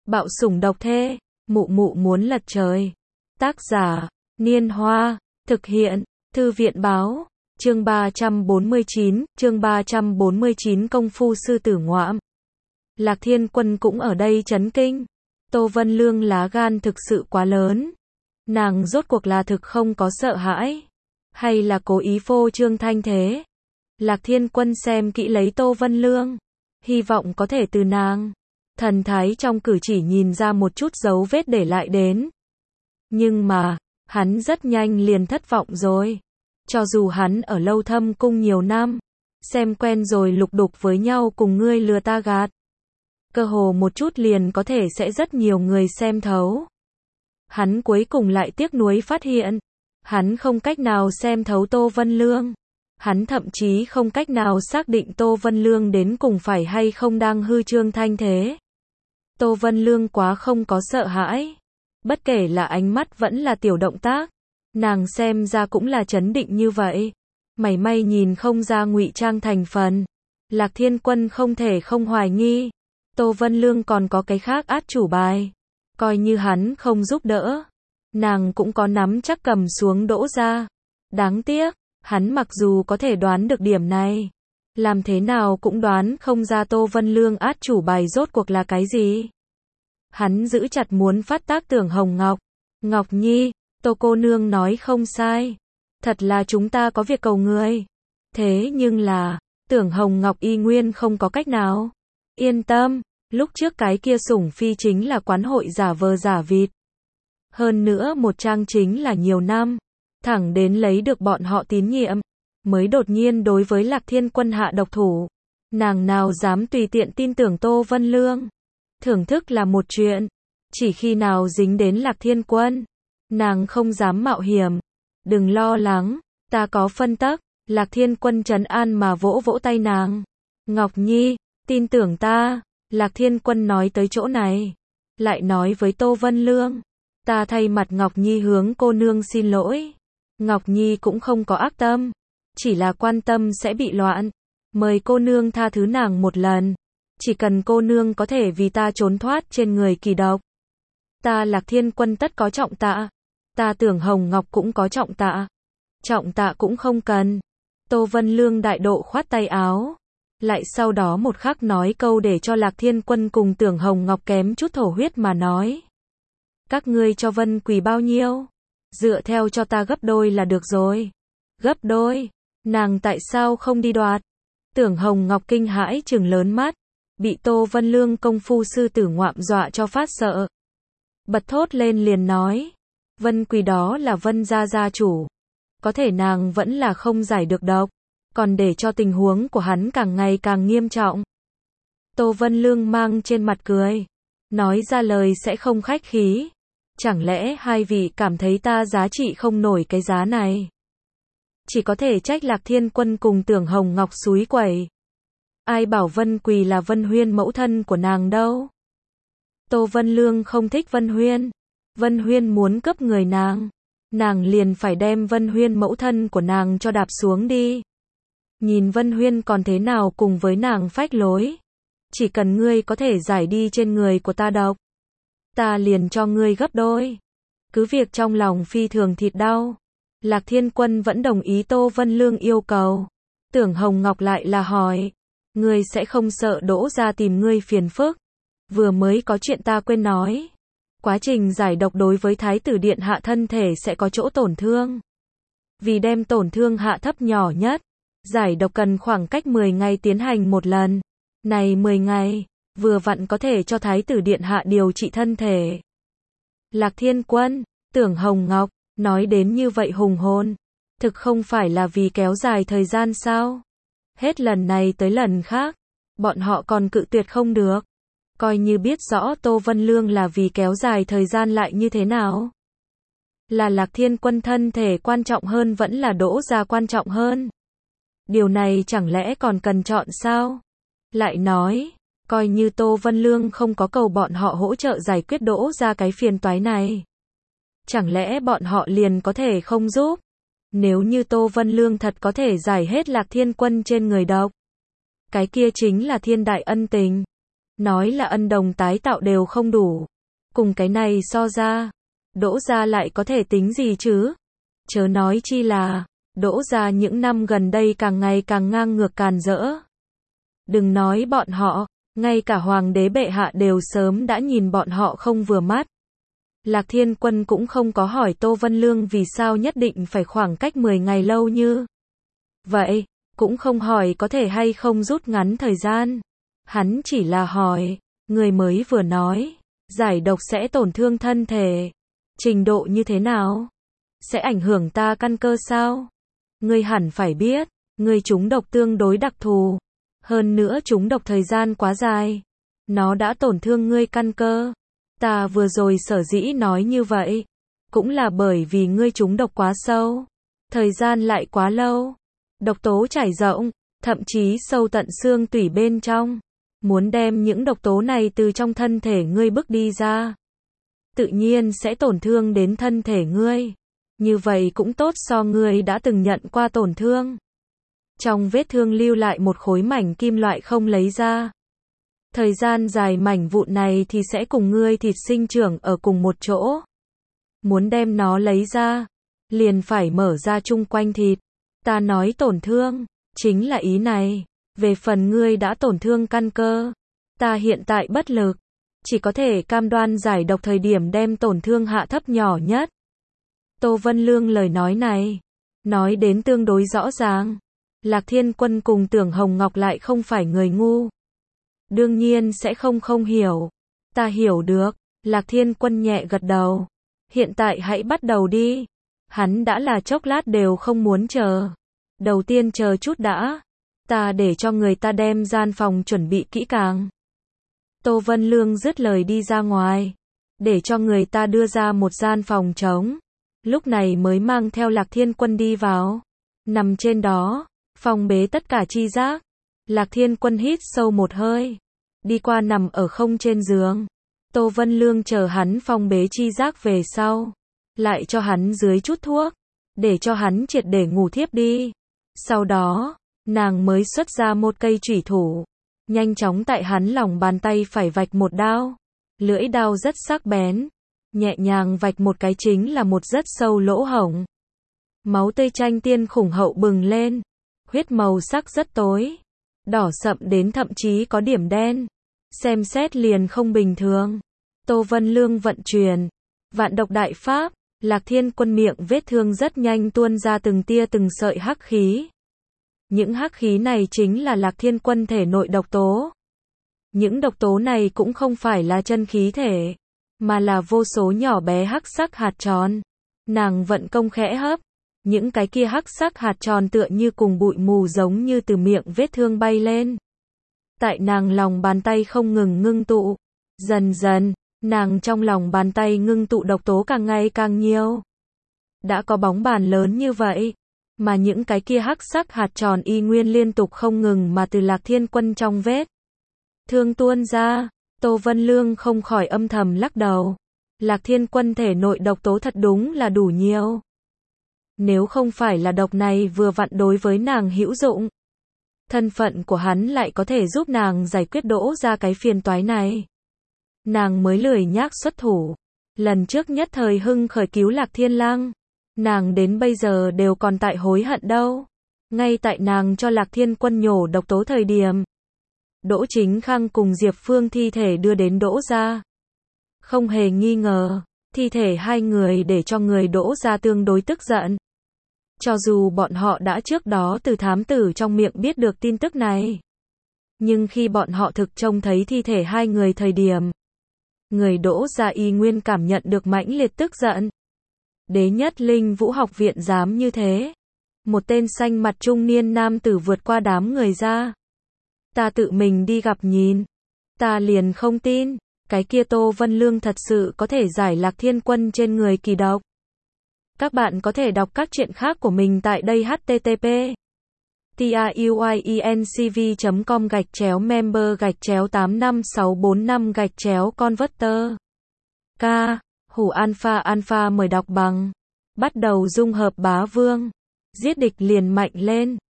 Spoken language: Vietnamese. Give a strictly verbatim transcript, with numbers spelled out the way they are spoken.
Bạo sủng độc thê, mụ mụ muốn lật trời. Tác giả, Niên Hoa, thực hiện, Thư viện Báo, chương ba trăm bốn mươi chín, chương ba trăm bốn mươi chín Công phu sư tử ngoạm. Lạc Thiên Quân cũng ở đây chấn kinh. Tô Vân Lương lá gan thực sự quá lớn. Nàng rốt cuộc là thực không có sợ hãi, hay là cố ý phô trương thanh thế? Lạc Thiên Quân xem kỹ lấy Tô Vân Lương, hy vọng có thể từ nàng thần thái trong cử chỉ nhìn ra một chút dấu vết để lại đến. Nhưng mà, hắn rất nhanh liền thất vọng rồi. Cho dù hắn ở Lâu Thâm Cung nhiều năm, xem quen rồi lục đục với nhau cùng ngươi lừa ta gạt, cơ hồ một chút liền có thể sẽ rất nhiều người xem thấu. Hắn cuối cùng lại tiếc nuối phát hiện, hắn không cách nào xem thấu Tô Vân Lương. Hắn thậm chí không cách nào xác định Tô Vân Lương đến cùng phải hay không đang hư trương thanh thế. Tô Vân Lương quá không có sợ hãi. Bất kể là ánh mắt vẫn là tiểu động tác, nàng xem ra cũng là trấn định như vậy. Mảy may nhìn không ra ngụy trang thành phần. Lạc Thiên Quân không thể không hoài nghi. Tô Vân Lương còn có cái khác át chủ bài. Coi như hắn không giúp đỡ, nàng cũng có nắm chắc cầm xuống Đỗ gia. Đáng tiếc, hắn mặc dù có thể đoán được điểm này, làm thế nào cũng đoán không ra Tô Vân Lương át chủ bài rốt cuộc là cái gì. Hắn giữ chặt muốn phát tác Tưởng Hồng Ngọc. Ngọc Nhi, Tô cô nương nói không sai. Thật là chúng ta có việc cầu người. Thế nhưng là, Tưởng Hồng Ngọc y nguyên không có cách nào. Yên tâm, lúc trước cái kia sủng phi chính là quán hội giả vờ giả vịt. Hơn nữa một trang chính là nhiều năm, thẳng đến lấy được bọn họ tín nhiệm, mới đột nhiên đối với Lạc Thiên Quân hạ độc thủ. Nàng nào dám tùy tiện tin tưởng Tô Vân Lương. Thưởng thức là một chuyện, chỉ khi nào dính đến Lạc Thiên Quân, nàng không dám mạo hiểm. Đừng lo lắng, ta có phân tắc. Lạc Thiên Quân trấn an mà vỗ vỗ tay nàng. Ngọc Nhi, tin tưởng ta. Lạc Thiên Quân nói tới chỗ này, lại nói với Tô Vân Lương, ta thay mặt Ngọc Nhi hướng cô nương xin lỗi. Ngọc Nhi cũng không có ác tâm, chỉ là quan tâm sẽ bị loạn. Mời cô nương tha thứ nàng một lần. Chỉ cần cô nương có thể vì ta trốn thoát trên người kỳ độc, ta Lạc Thiên Quân tất có trọng tạ. Ta Tưởng Hồng Ngọc cũng có trọng tạ. Trọng tạ cũng không cần. Tô Vân Lương đại độ khoát tay áo, lại sau đó một khắc nói câu để cho Lạc Thiên Quân cùng Tưởng Hồng Ngọc kém chút thổ huyết mà nói. Các ngươi cho Vân Quỳ bao nhiêu? Dựa theo cho ta gấp đôi là được rồi. Gấp đôi? Nàng tại sao không đi đoạt? Tưởng Hồng Ngọc kinh hãi trừng lớn mắt, bị Tô Vân Lương công phu sư tử ngoạm dọa cho phát sợ. Bật thốt lên liền nói, Vân Quỳ đó là Vân gia gia chủ. Có thể nàng vẫn là không giải được độc, còn để cho tình huống của hắn càng ngày càng nghiêm trọng. Tô Vân Lương mang trên mặt cười, nói ra lời sẽ không khách khí. Chẳng lẽ hai vị cảm thấy ta giá trị không nổi cái giá này? Chỉ có thể trách Lạc Thiên Quân cùng Tưởng Hồng Ngọc xúi quẩy. Ai bảo Vân Quỳ là Vân Huyên mẫu thân của nàng đâu? Tô Vân Lương không thích Vân Huyên. Vân Huyên muốn cướp người nàng, nàng liền phải đem Vân Huyên mẫu thân của nàng cho đạp xuống đi. Nhìn Vân Huyên còn thế nào cùng với nàng phách lối. Chỉ cần ngươi có thể giải đi trên người của ta độc, ta liền cho ngươi gấp đôi. Cứ việc trong lòng phi thường thịt đau, Lạc Thiên Quân vẫn đồng ý Tô Vân Lương yêu cầu. Tưởng Hồng Ngọc lại là hỏi, ngươi sẽ không sợ Đỗ gia tìm ngươi phiền phức? Vừa mới có chuyện ta quên nói. Quá trình giải độc đối với Thái tử điện hạ thân thể sẽ có chỗ tổn thương. Vì đem tổn thương hạ thấp nhỏ nhất, giải độc cần khoảng cách mười ngày tiến hành một lần. Này mười ngày, vừa vặn có thể cho Thái tử điện hạ điều trị thân thể. Lạc Thiên Quân, Tưởng Hồng Ngọc, nói đến như vậy hùng hồn, thực không phải là vì kéo dài thời gian sao? Hết lần này tới lần khác, bọn họ còn cự tuyệt không được. Coi như biết rõ Tô Vân Lương là vì kéo dài thời gian lại như thế nào? Là Lạc Thiên Quân thân thể quan trọng hơn vẫn là Đỗ gia quan trọng hơn? Điều này chẳng lẽ còn cần chọn sao? Lại nói, coi như Tô Vân Lương không có cầu bọn họ hỗ trợ giải quyết Đỗ gia cái phiền toái này, chẳng lẽ bọn họ liền có thể không giúp? Nếu như Tô Vân Lương thật có thể giải hết Lạc Thiên Quân trên người độc, cái kia chính là thiên đại ân tình. nói là ân đồng tái tạo đều không đủ. Cùng cái này so ra, Đỗ gia lại có thể tính gì chứ? Chớ nói chi là, Đỗ gia những năm gần đây càng ngày càng ngang ngược càn rỡ. Đừng nói bọn họ, ngay cả hoàng đế bệ hạ đều sớm đã nhìn bọn họ không vừa mắt. Lạc Thiên Quân cũng không có hỏi Tô Vân Lương vì sao nhất định phải khoảng cách mười ngày lâu như vậy, cũng không hỏi có thể hay không rút ngắn thời gian. Hắn chỉ là hỏi, người mới vừa nói, giải độc sẽ tổn thương thân thể. Trình độ như thế nào? Sẽ ảnh hưởng ta căn cơ sao? Ngươi hẳn phải biết, ngươi trúng độc tương đối đặc thù. Hơn nữa trúng độc thời gian quá dài. Nó đã tổn thương ngươi căn cơ. Ta vừa rồi sở dĩ nói như vậy, cũng là bởi vì ngươi trúng độc quá sâu. Thời gian lại quá lâu. Độc tố trải rộng, thậm chí sâu tận xương tủy bên trong. Muốn đem những độc tố này từ trong thân thể ngươi bức đi ra, tự nhiên sẽ tổn thương đến thân thể ngươi. Như vậy cũng tốt so ngươi đã từng nhận qua tổn thương. Trong vết thương lưu lại một khối mảnh kim loại không lấy ra. Thời gian dài mảnh vụn này thì sẽ cùng ngươi thịt sinh trưởng ở cùng một chỗ. Muốn đem nó lấy ra, liền phải mở ra chung quanh thịt. Ta nói tổn thương, chính là ý này. Về phần ngươi đã tổn thương căn cơ, ta hiện tại bất lực, chỉ có thể cam đoan giải độc thời điểm đem tổn thương hạ thấp nhỏ nhất. Tô Vân Lương lời nói này, nói đến tương đối rõ ràng. Lạc Thiên Quân cùng Tưởng Hồng Ngọc lại không phải người ngu. Đương nhiên sẽ không không hiểu. Ta hiểu được. Lạc Thiên Quân nhẹ gật đầu. Hiện tại hãy bắt đầu đi. Hắn đã là chốc lát đều không muốn chờ. Đầu tiên chờ chút đã. Ta để cho người ta đem gian phòng chuẩn bị kỹ càng. Tô Vân Lương dứt lời đi ra ngoài. Để cho người ta đưa ra một gian phòng trống. Lúc này mới mang theo Lạc Thiên Quân đi vào. Nằm trên đó, phong bế tất cả chi giác. Lạc Thiên Quân hít sâu một hơi. Đi qua nằm ở không trên giường. Tô Vân Lương chờ hắn phong bế chi giác về sau. Lại cho hắn dưới chút thuốc. Để cho hắn triệt để ngủ thiếp đi. Sau đó, nàng mới xuất ra một cây chủy thủ. Nhanh chóng tại hắn lòng bàn tay phải vạch một đao. Lưỡi đao rất sắc bén. Nhẹ nhàng vạch một cái chính là một rất sâu lỗ hổng. Máu tươi tranh tiên khủng hậu bừng lên. Huyết màu sắc rất tối. Đỏ sậm đến thậm chí có điểm đen. Xem xét liền không bình thường. Tô Vân Lương vận chuyển vạn độc đại pháp. Lạc Thiên Quân miệng vết thương rất nhanh tuôn ra từng tia từng sợi hắc khí. Những hắc khí này chính là Lạc Thiên Quân thể nội độc tố. Những độc tố này cũng không phải là chân khí thể, mà là vô số nhỏ bé hắc sắc hạt tròn. Nàng vận công khẽ hấp, những cái kia hắc sắc hạt tròn tựa như cùng bụi mù giống như từ miệng vết thương bay lên. Tại nàng lòng bàn tay không ngừng ngưng tụ. Dần dần, nàng trong lòng bàn tay ngưng tụ độc tố càng ngày càng nhiều. Đã có bóng bàn lớn như vậy, mà những cái kia hắc sắc hạt tròn y nguyên liên tục không ngừng mà từ Lạc Thiên Quân trong vết thương tuôn ra. Tô Vân Lương không khỏi âm thầm lắc đầu. Lạc Thiên Quân thể nội độc tố thật đúng là đủ nhiều. Nếu không phải là độc này vừa vặn đối với nàng hữu dụng, thân phận của hắn lại có thể giúp nàng giải quyết Đỗ ra cái phiền toái này, nàng mới lười nhác xuất thủ. Lần trước nhất thời hưng khởi cứu Lạc Thiên Lang, nàng đến bây giờ đều còn tại hối hận đâu. Ngay tại nàng cho Lạc Thiên Quân nhổ độc tố thời điểm, Đỗ Chính Khang cùng Diệp Phương thi thể đưa đến Đỗ gia. Không hề nghi ngờ, thi thể hai người để cho người Đỗ gia tương đối tức giận. Cho dù bọn họ đã trước đó từ thám tử trong miệng biết được tin tức này, nhưng khi bọn họ thực trông thấy thi thể hai người thời điểm, người Đỗ gia y nguyên cảm nhận được mãnh liệt tức giận. Đế Nhất Linh Vũ học viện dám như thế. Một tên xanh mặt trung niên nam tử vượt qua đám người ra. Ta tự mình đi gặp nhìn. Ta liền không tin, cái kia Tô Vân Lương thật sự có thể giải Lạc Thiên Quân trên người kỳ độc. Các bạn có thể đọc các truyện khác của mình tại đây h t t p truyencv chấm com gạch chéo member gạch chéo tám năm sáu bốn năm gạch chéo converter. K. Hủ Alpha Alpha mời đọc bằng. Bắt đầu dung hợp bá vương. Giết địch liền mạnh lên.